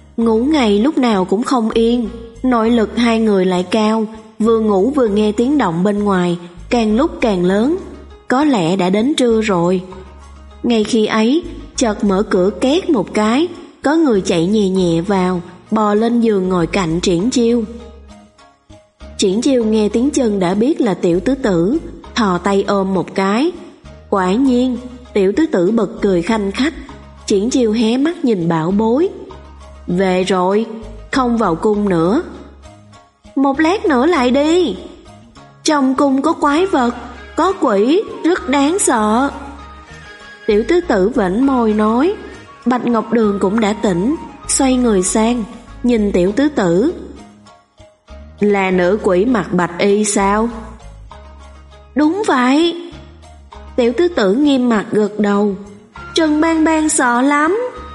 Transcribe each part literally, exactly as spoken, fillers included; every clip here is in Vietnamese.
ngủ ngày lúc nào cũng không yên, nội lực hai người lại cao, vừa ngủ vừa nghe tiếng động bên ngoài, càng lúc càng lớn, có lẽ đã đến trưa rồi. Ngay khi ấy, chợt mở cửa két một cái, có người chạy nhẹ nhẹ vào, bò lên giường ngồi cạnh Triển Chiêu. Triển Chiêu nghe tiếng chân đã biết là Tiểu Tứ Tử, thò tay ôm một cái. Quả nhiên, Tiểu Tứ Tử bật cười khanh khách. Triển Chiêu hé mắt nhìn Bảo Bối. Về rồi, không vào cung nữa. Một lát nữa lại đi. Trong cung có quái vật, có quỷ, rất đáng sợ. Tiểu Tứ Tử vểnh môi nói. Bạch Ngọc Đường cũng đã tỉnh, xoay người sang, nhìn Tiểu Tứ Tử. Là nữ quỷ mặc bạch y sao? Đúng vậy. Tiểu Tứ Tử nghiêm mặt gật đầu. Trần Bang Bang sợ lắm.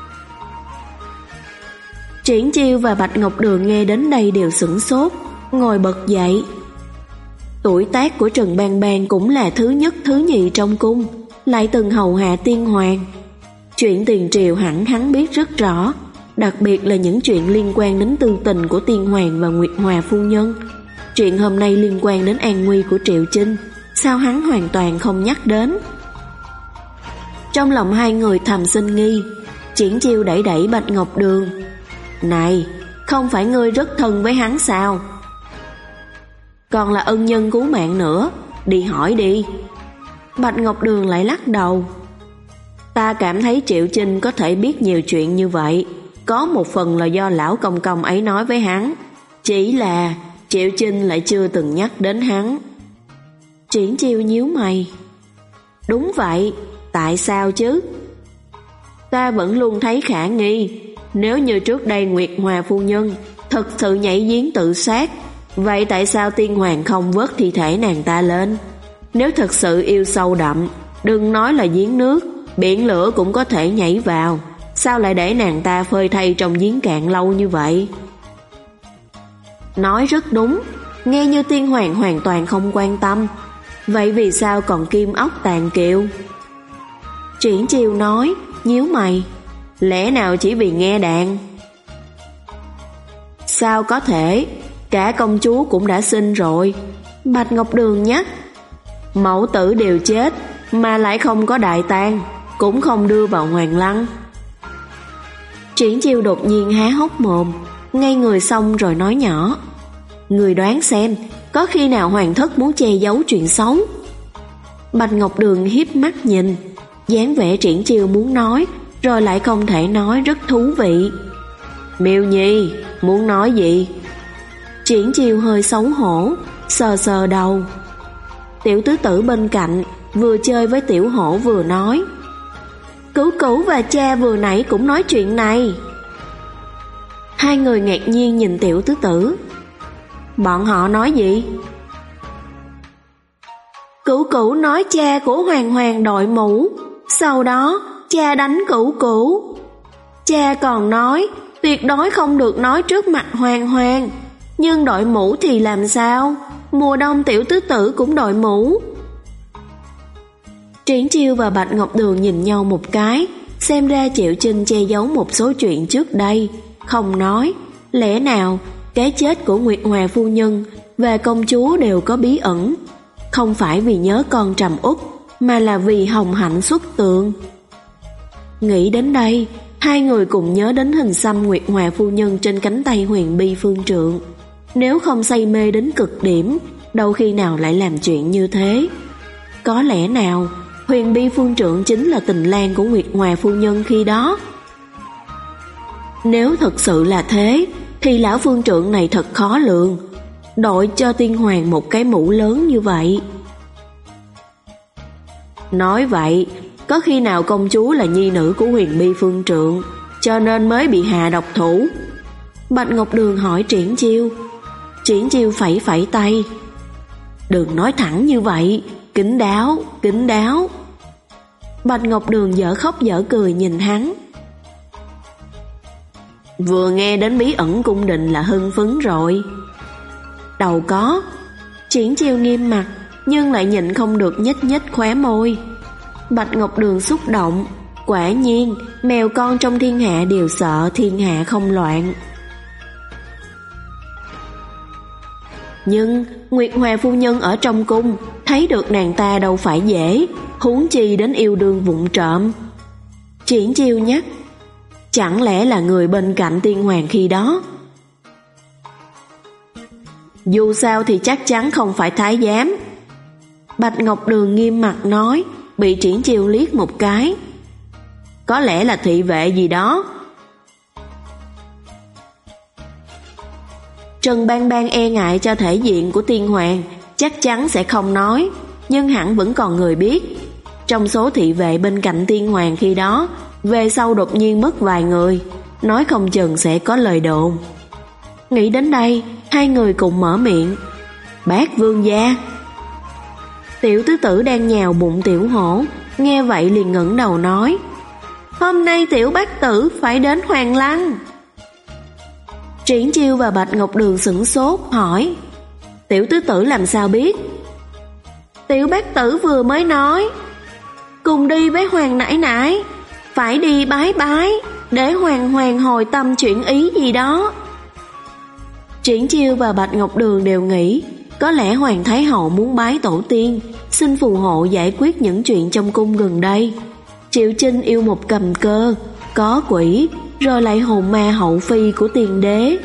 Triển Chiêu và Bạch Ngọc Đường nghe đến đây đều sửng sốt, ngồi bật dậy. Tuổi tác của Trần Bang Bang cũng là thứ nhất thứ nhì trong cung, lại từng hầu hạ tiên hoàng. Chuyện tiền triều hẳn hắn biết rất rõ, đặc biệt là những chuyện liên quan đến tư tình của tiên hoàng và Nguyệt Hòa phu nhân. Chuyện hôm nay liên quan đến an nguy của Triệu Chinh, sao hắn hoàn toàn không nhắc đến? Trong lòng hai người thầm sinh nghi. Triển Chiêu đẩy đẩy Bạch Ngọc Đường. Này, không phải ngươi rất thân với hắn sao? Còn là ân nhân cứu mạng nữa, đi hỏi đi. Bạch Ngọc Đường lại lắc đầu. Ta cảm thấy Triệu Chinh có thể biết nhiều chuyện như vậy, có một phần là do lão công công ấy nói với hắn. Chỉ là Triệu Chinh lại chưa từng nhắc đến hắn. Triển Chiêu nhíu mày. Đúng vậy, tại sao chứ? Ta vẫn luôn thấy khả nghi. Nếu như trước đây Nguyệt Hòa phu nhân thật sự nhảy giếng tự sát, vậy tại sao tiên hoàng không vớt thi thể nàng ta lên? Nếu thật sự yêu sâu đậm, đừng nói là giếng nước, biển lửa cũng có thể nhảy vào, sao lại để nàng ta phơi thây trong giếng cạn lâu như vậy? Nói rất đúng, nghe như tiên hoàng hoàn toàn không quan tâm. Vậy vì sao còn kim ốc tàn kiều? Triển Chiêu nói, nhíu mày. Lẽ nào chỉ vì nghe đàn? Sao có thể? Cả công chúa cũng đã sinh rồi. Bạch Ngọc Đường nhắc. Mẫu tử đều chết, mà lại không có đại tang, cũng không đưa vào hoàng lăng. Triển Chiêu đột nhiên há hốc mồm, ngay người xong rồi nói nhỏ. Người đoán xem, có khi nào hoàng thất muốn che giấu chuyện xấu? Bạch Ngọc Đường hiếp mắt nhìn, dáng vẻ Triển Chiêu muốn nói, rồi lại không thể nói, rất thú vị. Miêu Nhi, muốn nói gì? Triển Chiêu hơi xấu hổ, sờ sờ đầu. Tiểu Tứ Tử bên cạnh vừa chơi với Tiểu Hổ vừa nói. Cửu Cửu và cha vừa nãy cũng nói chuyện này. Hai người ngạc nhiên nhìn Tiểu Tứ Tử. Bọn họ nói gì? Cửu Cửu nói cha của Hoàng Hoàng đội mũ, sau đó cha đánh Cửu Cửu. Cha còn nói tuyệt đối không được nói trước mặt Hoàng Hoàng, nhưng đội mũ thì làm sao? Mùa đông Tiểu Tứ Tử cũng đội mũ. Triển Chiêu và Bạch Ngọc Đường nhìn nhau một cái, xem ra Triệu Chinh che giấu một số chuyện trước đây, không nói. Lẽ nào cái chết của Nguyệt Hòa phu nhân và công chúa đều có bí ẩn, không phải vì nhớ con Trầm Út, mà là vì Hồng Hạnh xuất tượng? Nghĩ đến đây, hai người cùng nhớ đến hình xăm Nguyệt Hòa phu nhân trên cánh tay Huyền Bi Phương Trượng. Nếu không say mê đến cực điểm, đâu khi nào lại làm chuyện như thế? Có lẽ nào Huyền Bi Phương Trượng chính là tình lang của Nguyệt Hòa phu nhân khi đó? Nếu thật sự là thế, thì lão Phương Trượng này thật khó lường, đội cho tiên hoàng một cái mũ lớn như vậy. Nói vậy, có khi nào công chúa là nhi nữ của Huyền Bi Phương Trượng, cho nên mới bị hạ độc thủ? Bạch Ngọc Đường hỏi Triển Chiêu. Triển Chiêu phẩy phẩy tay. Đừng nói thẳng như vậy, kín đáo, kín đáo. Bạch Ngọc Đường dở khóc dở cười nhìn hắn. Vừa nghe đến bí ẩn cung đình là hưng phấn rồi. Đâu có. Triển Chiêu nghiêm mặt, nhưng lại nhịn không được nhếch nhếch khóe môi. Bạch Ngọc Đường xúc động. Quả nhiên, mèo con trong thiên hạ đều sợ thiên hạ không loạn. Nhưng Nguyệt Hoa phu nhân ở trong cung, thấy được nàng ta đâu phải dễ, huống chi đến yêu đương vụng trộm. Triển Chiêu nhắc, chẳng lẽ là người bên cạnh tiên hoàng khi đó? Dù sao thì chắc chắn không phải thái giám. Bạch Ngọc Đường nghiêm mặt nói, bị Triển Chiêu liếc một cái. Có lẽ là thị vệ gì đó. Trần Bang Bang e ngại cho thể diện của tiên hoàng, chắc chắn sẽ không nói, nhưng hẳn vẫn còn người biết. Trong số thị vệ bên cạnh tiên hoàng khi đó, về sau đột nhiên mất vài người, nói không chừng sẽ có lời đồn. Nghĩ đến đây, hai người cùng mở miệng. Bác vương gia. Tiểu tứ tử đang nhào bụng tiểu hổ, nghe vậy liền ngẩng đầu nói, hôm nay tiểu bác tử phải đến Hoàng Lăng. Triển Chiêu và Bạch Ngọc Đường sửng sốt hỏi, tiểu tứ tử làm sao biết? Tiểu bác tử vừa mới nói, cùng đi với hoàng nãi nãi, phải đi bái bái, để hoàng hoàng hồi tâm chuyển ý gì đó. Triển Chiêu và Bạch Ngọc Đường đều nghĩ, có lẽ Hoàng Thái Hậu muốn bái tổ tiên, xin phù hộ giải quyết những chuyện trong cung gần đây. Triệu Chinh yêu một cầm cơ, có quỷ, rồi lại hồn ma hậu phi của tiền đế.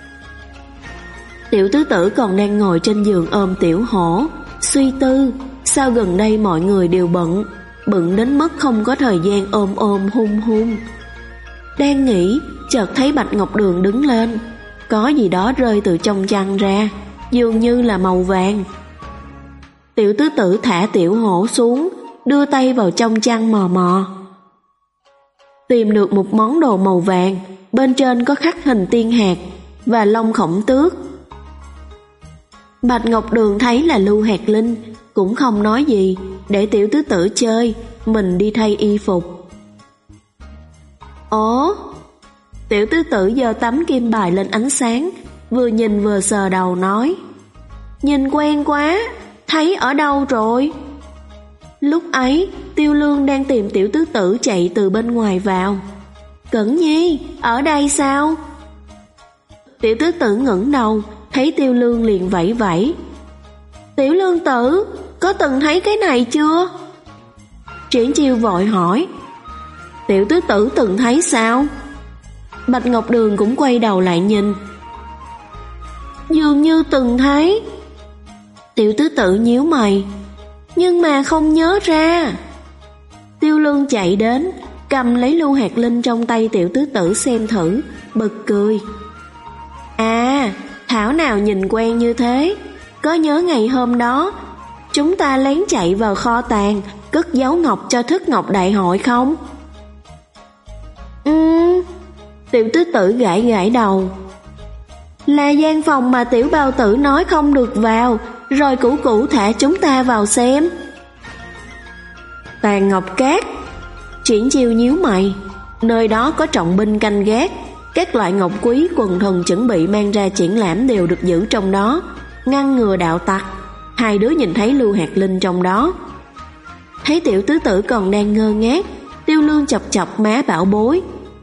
Tiểu tứ tử còn đang ngồi trên giường ôm tiểu hổ, suy tư, sao gần đây mọi người đều bận, bận đến mức không có thời gian ôm ôm hung hung. Đang nghĩ, chợt thấy Bạch Ngọc Đường đứng lên, có gì đó rơi từ trong chăn ra, dường như là màu vàng. Tiểu tứ tử thả tiểu hổ xuống, đưa tay vào trong chăn mò mò. Tìm được một món đồ màu vàng, bên trên có khắc hình tiên hạt và lông khổng tước. Bạch Ngọc Đường thấy là Lưu Hạt Linh, cũng không nói gì, để tiểu tứ tử chơi, mình đi thay y phục. Ồ! Tiểu tứ tử giơ tấm kim bài lên ánh sáng, vừa nhìn vừa sờ đầu nói, nhìn quen quá, thấy ở đâu rồi? Lúc ấy, Tiêu Lương đang tìm tiểu tứ tử chạy từ bên ngoài vào. Cẩn Nhi, ở đây sao? Tiểu tứ tử ngẩng đầu, thấy Tiêu Lương liền vẫy vẫy. Tiểu Lương tử, có từng thấy cái này chưa? Triển Chiêu vội hỏi. Tiểu tứ tử từng thấy sao? Bạch Ngọc Đường cũng quay đầu lại nhìn. Dường như từng thấy. Tiểu tứ tử nhíu mày, nhưng mà không nhớ ra. Tiêu Lương chạy đến, cầm lấy Lưu Hạt Linh trong tay tiểu tứ tử xem thử, bật cười. À, thảo nào nhìn quen như thế. Có nhớ ngày hôm đó chúng ta lén chạy vào kho tàng, cất giấu ngọc cho thức ngọc đại hội không? Ừm, tiểu tứ tử gãi gãi đầu. Là gian phòng mà tiểu bao tử nói không được vào, rồi cũ cũ thả chúng ta vào xem. Tàng Ngọc Cát. Triển Chiêu nhíu mày, nơi đó có trọng binh canh gác, các loại ngọc quý quần thần chuẩn bị mang ra triển lãm đều được giữ trong đó, ngăn ngừa đạo tặc. Hai đứa nhìn thấy Lưu Hạt Linh trong đó. Thấy tiểu tứ tử còn đang ngơ ngác, Tiêu Lương chọc chọc má bảo bối.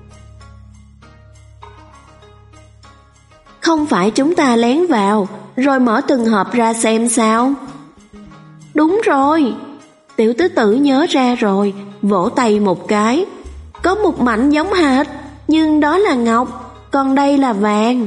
Không phải chúng ta lén vào, rồi mở từng hộp ra xem sao? Đúng rồi. Tiểu tứ tử nhớ ra rồi, vỗ tay một cái. Có một mảnh giống hệt, nhưng đó là ngọc, còn đây là vàng.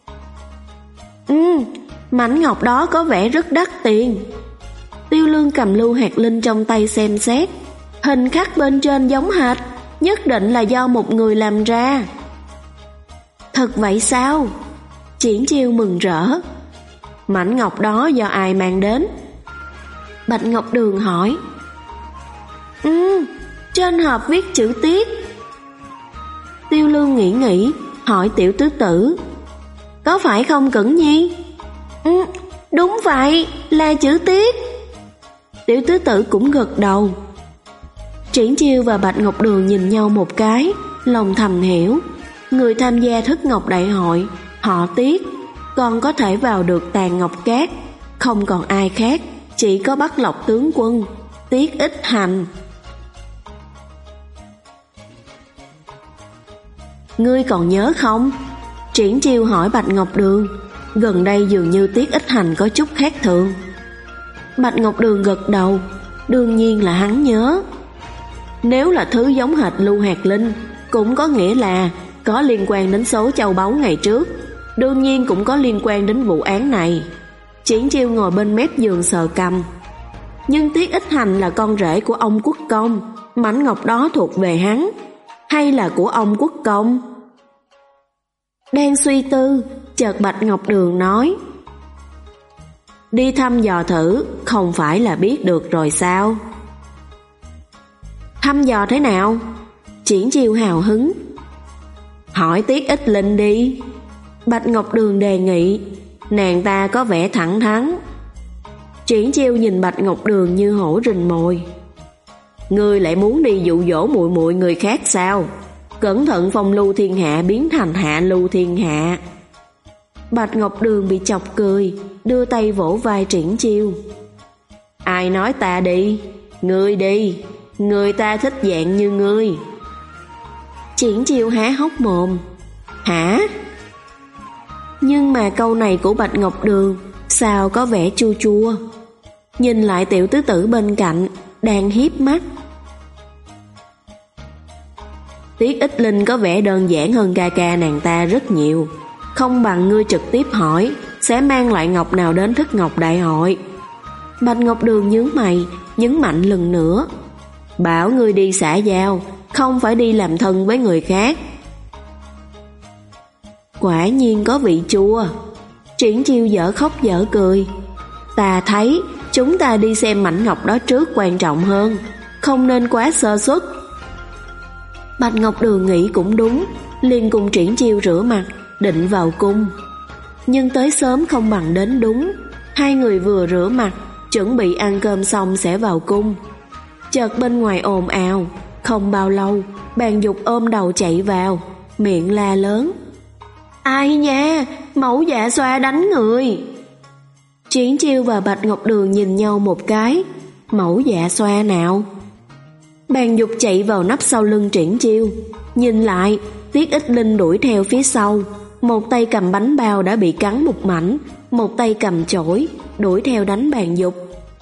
Ừ, mảnh ngọc đó có vẻ rất đắt tiền. Tiêu Lương cầm Lưu Hạt Linh trong tay xem xét. Hình khắc bên trên giống hệt, nhất định là do một người làm ra. Thật vậy sao? Triển Chiêu mừng rỡ. Mảnh ngọc đó do ai mang đến? Bạch Ngọc Đường hỏi. Ừ, trên hộp viết chữ Tiết. Tiêu Lương nghĩ nghĩ, hỏi tiểu tứ tử. Có phải không Cẩn Nhi? Ừ, đúng vậy, là chữ Tiết. Tiểu tứ tử cũng gật đầu. Triển Chiêu và Bạch Ngọc Đường nhìn nhau một cái, lòng thầm hiểu, người tham gia thức ngọc đại hội, họ Tiết, còn có thể vào được Tàng Ngọc Cát, không còn ai khác, chỉ có Bắc Lộc tướng quân, Tiết Ích Hành. ngươi còn nhớ không? Triển Chiêu hỏi Bạch Ngọc Đường. Gần đây dường như Tiết Ích Hành có chút khác thường. Bạch Ngọc Đường gật đầu. Đương nhiên là hắn nhớ. Nếu là thứ giống hệt Lưu Hạt Linh, cũng có nghĩa là có liên quan đến số châu báu ngày trước, đương nhiên cũng có liên quan đến vụ án này. Triển Chiêu ngồi bên mép giường sờ cằm. Nhưng Tiết Ích Hành là con rể của ông Quốc Công, mảnh ngọc đó thuộc về hắn, hay là của ông Quốc Công? Đang suy tư, chợt Bạch Ngọc Đường nói: đi thăm dò thử, không phải là biết được rồi sao? Thăm dò thế nào? Triển Chiêu hào hứng. Hỏi Tiết Ích Linh đi. Bạch Ngọc Đường đề nghị. Nàng ta có vẻ thẳng thắn. Triển Chiêu nhìn Bạch Ngọc Đường như hổ rình mồi. Ngươi lại muốn đi dụ dỗ muội muội người khác sao? Cẩn thận phong Lưu Thiên Hạ biến thành Hạ Lưu Thiên Hạ. Bạch Ngọc Đường bị chọc cười, đưa tay vỗ vai Triển Chiêu. Ai nói ta đi? Ngươi đi. Người ta thích dạng như ngươi. Triển Chiêu há hốc mồm. Hả? Nhưng mà câu này của Bạch Ngọc Đường sao có vẻ chua chua. Nhìn lại tiểu tứ tử bên cạnh đang hiếp mắt. Tiết Ích Linh có vẻ đơn giản hơn ca ca nàng ta rất nhiều. Không bằng ngươi trực tiếp hỏi sẽ mang lại ngọc nào đến Thức Ngọc Đại hội. Bạch Ngọc Đường nhướng mày, nhấn mạnh lần nữa. Bảo ngươi đi xã giao, không phải đi làm thân với người khác. Quả nhiên có vị chua. Triển Chiêu dở khóc dở cười. Ta thấy chúng ta đi xem mảnh ngọc đó trước quan trọng hơn, không nên quá sơ suất. Bạch Ngọc Đường nghĩ cũng đúng, liền cùng Triển Chiêu rửa mặt, định vào cung. Nhưng tới sớm không bằng đến đúng. Hai người vừa rửa mặt, chuẩn bị ăn cơm xong sẽ vào cung. Chợt bên ngoài ồn ào. Không bao lâu, Bàn Dục ôm đầu chạy vào, miệng la lớn. Ai nha, mẫu Dạ Xoa đánh người. Triển Chiêu và Bạch Ngọc Đường nhìn nhau một cái. Mẫu Dạ Xoa nào? Bàn Dục chạy vào nấp sau lưng Triển Chiêu. Nhìn lại, Tiết Ích Linh đuổi theo phía sau. Một tay cầm bánh bao đã bị cắn một mảnh, một tay cầm chổi, đuổi theo đánh Bàn Dục.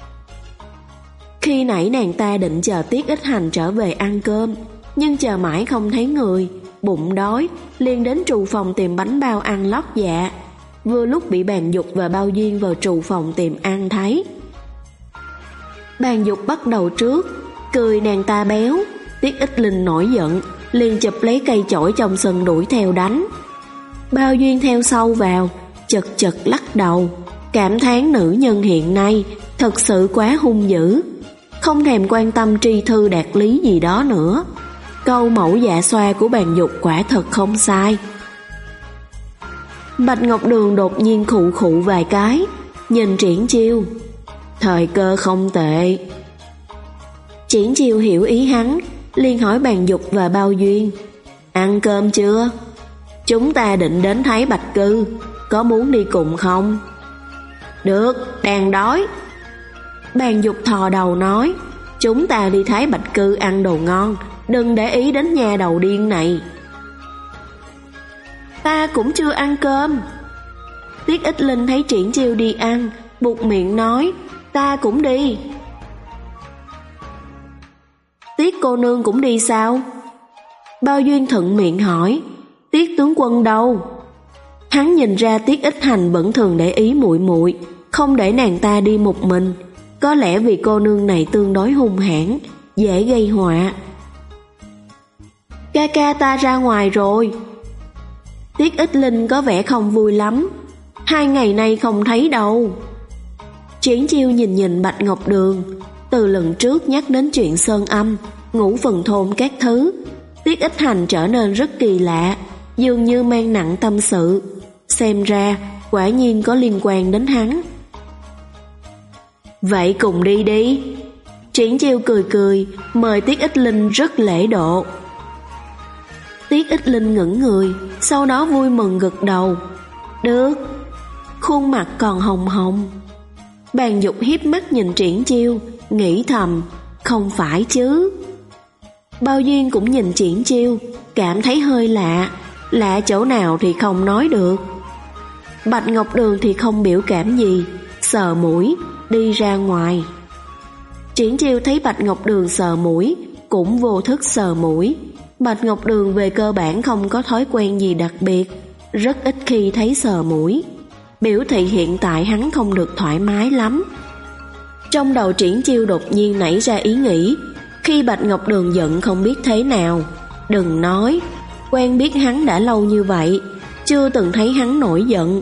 Khi nãy nàng ta định chờ Tiết Ích Hành trở về ăn cơm, nhưng chờ mãi không thấy người, bụng đói, liền đến trù phòng tìm bánh bao ăn lót dạ. Vừa lúc bị Bàn Dục và Bao Duyên vào trù phòng tìm ăn thấy. Bàn Dục bắt đầu trước, cười nàng ta béo. Tiết Ích Linh nổi giận, liền chụp lấy cây chổi trong sân đuổi theo đánh. Bao Duyên theo sau vào, chật chật lắc đầu, cảm thán nữ nhân hiện nay thật sự quá hung dữ, không thèm quan tâm tri thư đạt lý gì đó nữa. Câu mẫu Dạ Xoa của Bàn Dục quả thật không sai. Bạch Ngọc Đường đột nhiên khụ khụ vài cái, nhìn Triển Chiêu. Thời cơ không tệ. Triển Chiêu hiểu ý hắn, liền hỏi Bàn Dục và Bao Duyên. Ăn cơm chưa? Chúng ta định đến Thái Bạch Cư, có muốn đi cùng không? Được, đang đói. Bàn Dục thò đầu nói. Chúng ta đi Thái Bạch Cư ăn đồ ngon, đừng để ý đến nhà đầu điên này. Ta cũng chưa ăn cơm. Tiết Ích Linh thấy Triển Chiêu đi ăn, buột miệng nói. Ta cũng đi. Tiết cô nương cũng đi sao? Bao Duyên thuận miệng hỏi. Tiết tướng quân đâu? Hắn nhìn ra Tiết Ích Hành vẫn thường để ý muội muội, không để nàng ta đi một mình. Có lẽ vì cô nương này tương đối hung hãn, dễ gây họa. Ca ca ta ra ngoài rồi. Tiết Ích Linh có vẻ không vui lắm. Hai ngày nay không thấy đâu. Triển Chiêu nhìn nhìn Bạch Ngọc Đường. Từ lần trước nhắc đến chuyện Sơn Âm, Ngũ Phần Thôn các thứ, Tiết Ích Hành trở nên rất kỳ lạ, dường như mang nặng tâm sự. Xem ra quả nhiên có liên quan đến hắn. Vậy cùng đi đi. Triển Chiêu cười cười, mời Tiết Ích Linh rất lễ độ. Tiết Ích Linh ngẩn người, sau đó vui mừng gật đầu. Được. Khuôn mặt còn hồng hồng. Bàn Dục hiếp mắt nhìn Triển Chiêu, nghĩ thầm, không phải chứ. Bao Duyên cũng nhìn Triển Chiêu, cảm thấy hơi lạ, lạ chỗ nào thì không nói được. Bạch Ngọc Đường thì không biểu cảm gì, sờ mũi, đi ra ngoài. Triển Chiêu thấy Bạch Ngọc Đường sờ mũi, cũng vô thức sờ mũi. Bạch Ngọc Đường về cơ bản không có thói quen gì đặc biệt, rất ít khi thấy sờ mũi, biểu thị hiện tại hắn không được thoải mái lắm. Trong đầu Triển Chiêu đột nhiên nảy ra ý nghĩ, khi Bạch Ngọc Đường giận không biết thế nào, đừng nói, quen biết hắn đã lâu như vậy, chưa từng thấy hắn nổi giận.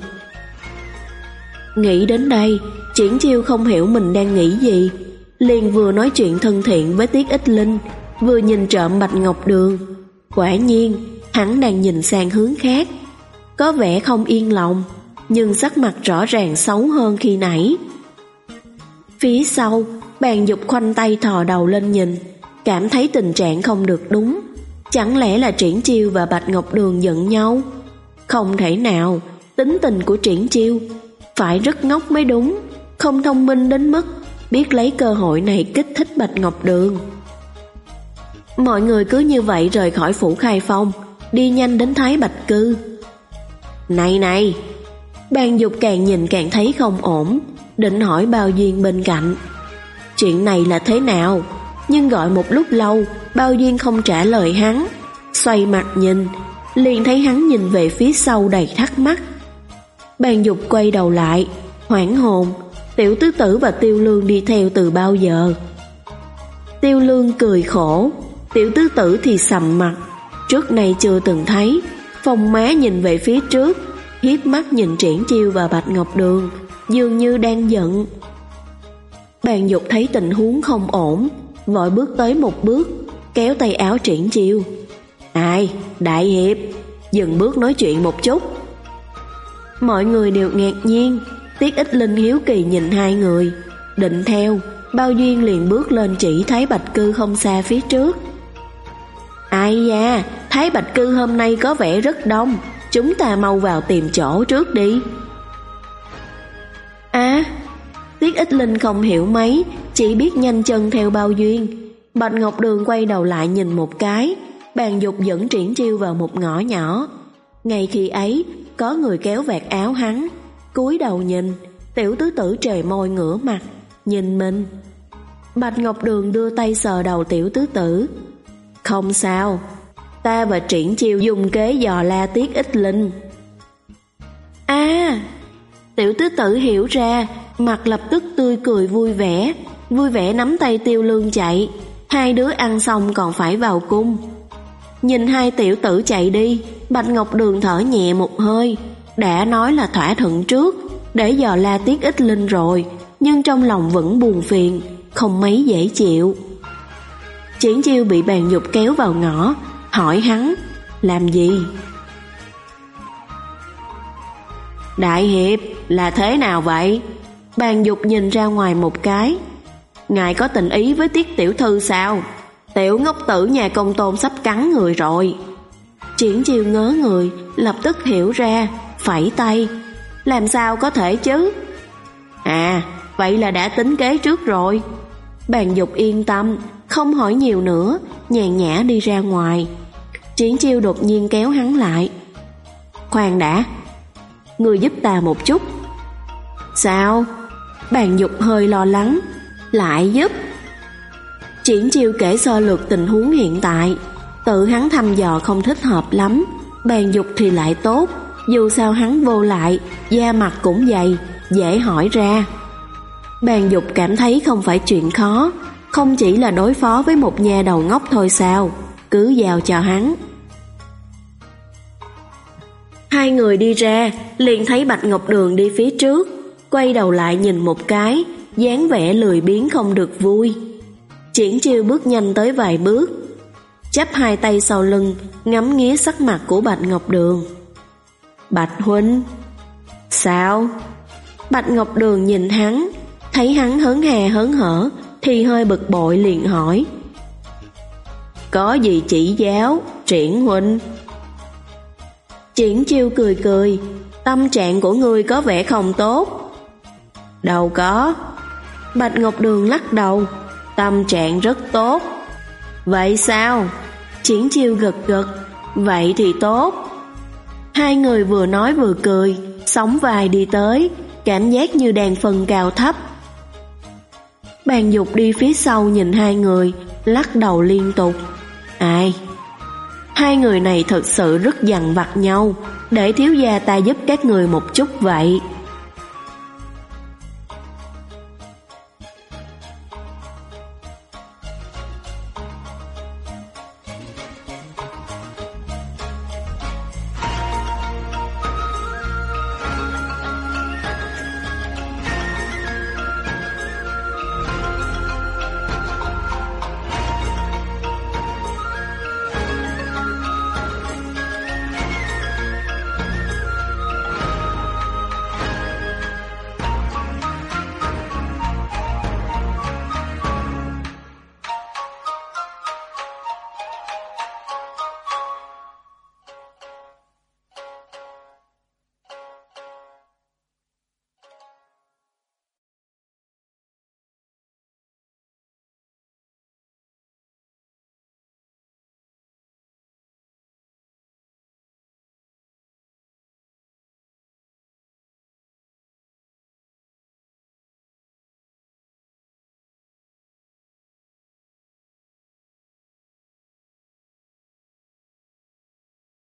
Nghĩ đến đây, Triển Chiêu không hiểu mình đang nghĩ gì, liền vừa nói chuyện thân thiện với Tiết Ích Linh, vừa nhìn trộm Bạch Ngọc Đường. Quả nhiên, hắn đang nhìn sang hướng khác, có vẻ không yên lòng, nhưng sắc mặt rõ ràng xấu hơn khi nãy. Phía sau, Bàn Dục khoanh tay thò đầu lên nhìn, cảm thấy tình trạng không được đúng. Chẳng lẽ là Triển Chiêu và Bạch Ngọc Đường giận nhau? Không thể nào, tính tình của Triển Chiêu phải rất ngốc mới đúng, không thông minh đến mức biết lấy cơ hội này kích thích Bạch Ngọc Đường. Mọi người cứ như vậy rời khỏi phủ Khai Phong, đi nhanh đến Thái Bạch Cư. Này này! Bàn Dục càng nhìn càng thấy không ổn, định hỏi Bao Duyên bên cạnh. Chuyện này là thế nào? Nhưng gọi một lúc lâu, Bao Duyên không trả lời hắn. Xoay mặt nhìn, liền thấy hắn nhìn về phía sau đầy thắc mắc. Bàn Dục quay đầu lại, hoảng hồn, Tiểu Tứ Tử và Tiêu Lương đi theo từ bao giờ? Tiêu Lương cười khổ, Tiểu Tứ Tử thì sầm mặt, trước nay chưa từng thấy. Phong má nhìn về phía trước, hiếp mắt nhìn Triển Chiêu và Bạch Ngọc Đường, dường như đang giận. Bàn Dục thấy tình huống không ổn, vội bước tới một bước, kéo tay áo Triển Chiêu. Ai, đại hiệp, dừng bước nói chuyện một chút. Mọi người đều ngạc nhiên, Tiết Ích Linh hiếu kỳ nhìn hai người, định theo. Bao Duyên liền bước lên chỉ Thái Bạch Cư không xa phía trước. Ai da, Thái Bạch Cư hôm nay có vẻ rất đông, chúng ta mau vào tìm chỗ trước đi. À, Tiết Ích Linh không hiểu mấy, chỉ biết nhanh chân theo Bao Duyên. Bạch Ngọc Đường quay đầu lại nhìn một cái, Bàn Dục dẫn Triển Chiêu vào một ngõ nhỏ. Ngay khi ấy, có người kéo vạt áo hắn, cúi đầu nhìn, Tiểu Tứ Tử trề môi ngửa mặt, nhìn mình. Bạch Ngọc Đường đưa tay sờ đầu Tiểu Tứ Tử. Không sao, ta và Triển Chiêu dùng kế dò la Tiết Ích Linh. À, Tiểu Tứ Tử hiểu ra, mặt lập tức tươi cười vui vẻ, vui vẻ nắm tay Tiêu Lương chạy. Hai đứa ăn xong còn phải vào cung. Nhìn hai tiểu tử chạy đi, Bạch Ngọc Đường thở nhẹ một hơi. Đã nói là thỏa thuận trước, để dò la Tiết Ích Linh rồi, nhưng trong lòng vẫn buồn phiền, không mấy dễ chịu. Triển Chiêu bị Bàn Dục kéo vào ngõ, hỏi hắn, làm gì? Đại hiệp, là thế nào vậy? Bàn Dục nhìn ra ngoài một cái. Ngài có tình ý với Tiết tiểu thư sao? Tiểu ngốc tử nhà Công Tôn sắp cắn người rồi. Triển Chiêu ngớ người, lập tức hiểu ra, phẩy tay. Làm sao có thể chứ? À, vậy là đã tính kế trước rồi. Bàn Dục yên tâm, không hỏi nhiều nữa, nhàn nhã đi ra ngoài. Triển Chiêu đột nhiên kéo hắn lại. Khoan đã, người giúp ta một chút. Sao? Bàn Dục hơi lo lắng. Lại giúp? Triển Chiêu kể sơ lược tình huống hiện tại. Tự hắn thăm dò không thích hợp lắm, Bàn Dục thì lại tốt. Dù sao hắn vô lại, da mặt cũng dày, dễ hỏi ra. Bàn Dục cảm thấy không phải chuyện khó, không chỉ là đối phó với một nhà đầu ngốc thôi sao, cứ giao cho hắn. Hai người đi ra, liền thấy Bạch Ngọc Đường đi phía trước, quay đầu lại nhìn một cái, dáng vẻ lười biếng không được vui. Triển Chiêu bước nhanh tới vài bước, chắp hai tay sau lưng, ngắm nghía sắc mặt của Bạch Ngọc Đường. Bạch huynh. Sao? Bạch Ngọc Đường nhìn hắn, thấy hắn hớn hà hớn hở, thì hơi bực bội liền hỏi. Có gì chỉ giáo, Triển huynh? Triển Chiêu cười cười, tâm trạng của ngươi có vẻ không tốt. Đâu có. Bạch Ngọc Đường lắc đầu, tâm trạng rất tốt. Vậy sao? Triển Chiêu gật gật, vậy thì tốt. Hai người vừa nói vừa cười, sóng vai đi tới, cảm giác như đang phân cao thấp. Bàn Dục đi phía sau nhìn hai người, lắc đầu liên tục. Ai? Hai người này thật sự rất dằn vặt nhau, để thiếu gia ta giúp các người một chút vậy.